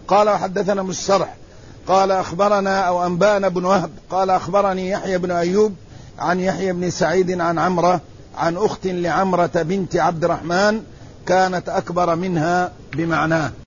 قال وحدثنا مسترح قال أخبرنا أو أنبانا بن وهب قال أخبرني يحيى بن أيوب عن يحيى بن سعيد عن عمرة عن أخت لعمرة بنت عبد الرحمن كانت أكبر منها بمعناه.